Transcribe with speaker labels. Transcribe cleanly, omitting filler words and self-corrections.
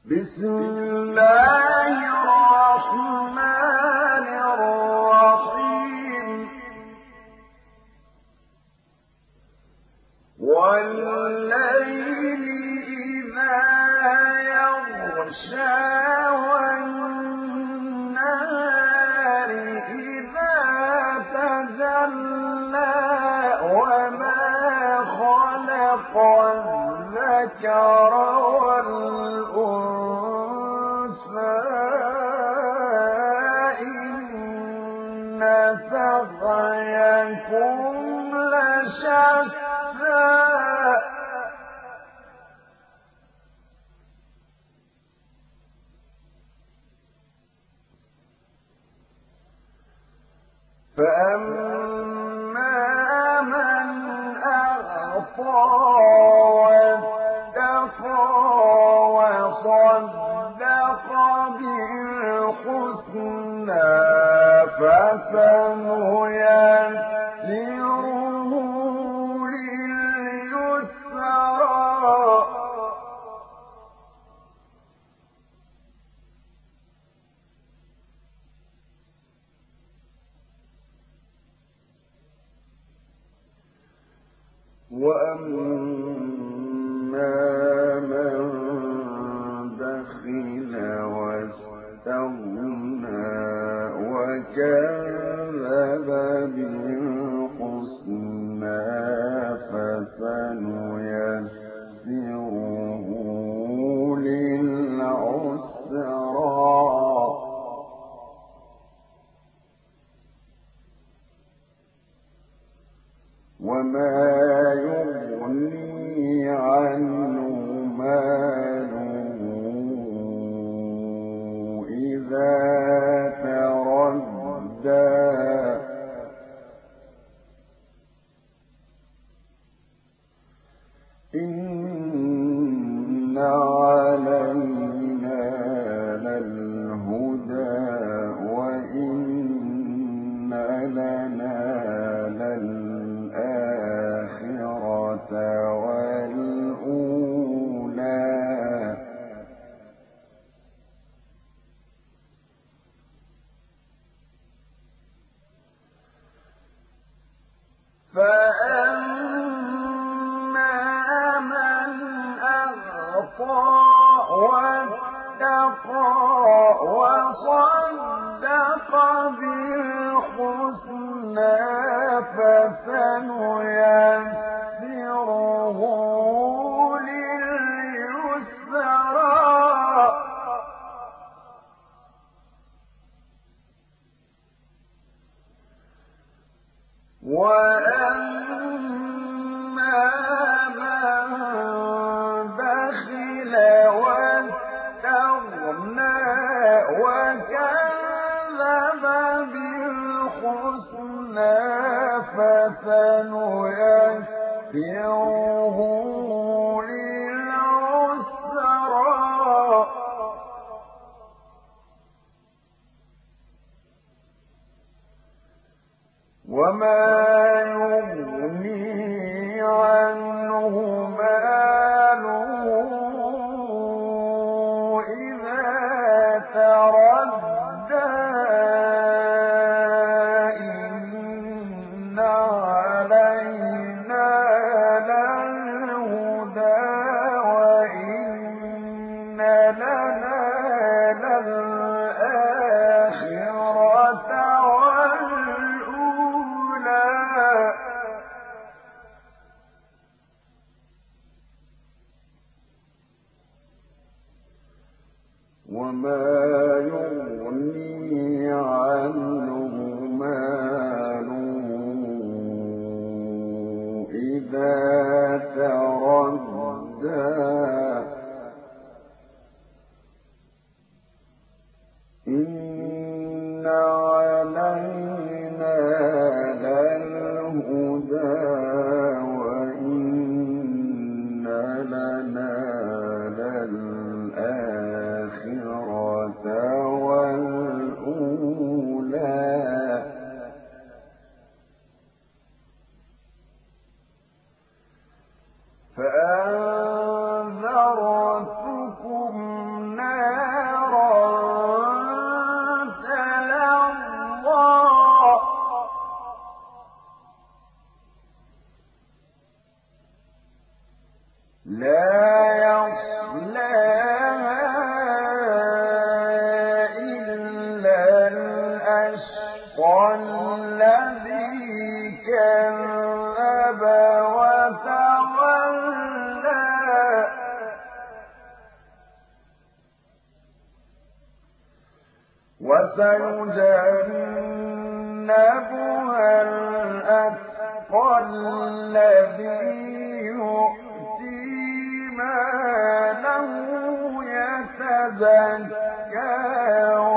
Speaker 1: بسم الله الرحمن الرحيم والليل إذا يغشى والنهار إذا تجلى وما خلق الذكر والأنثى إن سعيكم لشتى فأما من أعطى واتقى وصدق بالحسنى فسنيسره لليسرى وأما من بخل واستغنى وكذب بالحسنى فسنيسره للعسرى وما يغني عنه ماله إذا تردى إن علينا للهدى وإن لنا للآخرة والأولى فأما من أعطى واتقى وصدق بالحسنى فسنيسره لليسرى وأما من بخل واستغنى وكذب بالحسنى فسنيسره للعسرى وما يغني عنه ماله إذا تردى إن علينا للهدى وإن لنا للآخرة وما يغني عنه ماله إذا تردى إن علينا للهدى وإن لنا للآخرة والأولى فأنذرتكم وسيجنبها الأتقى الذي يؤتي ماله يتزكى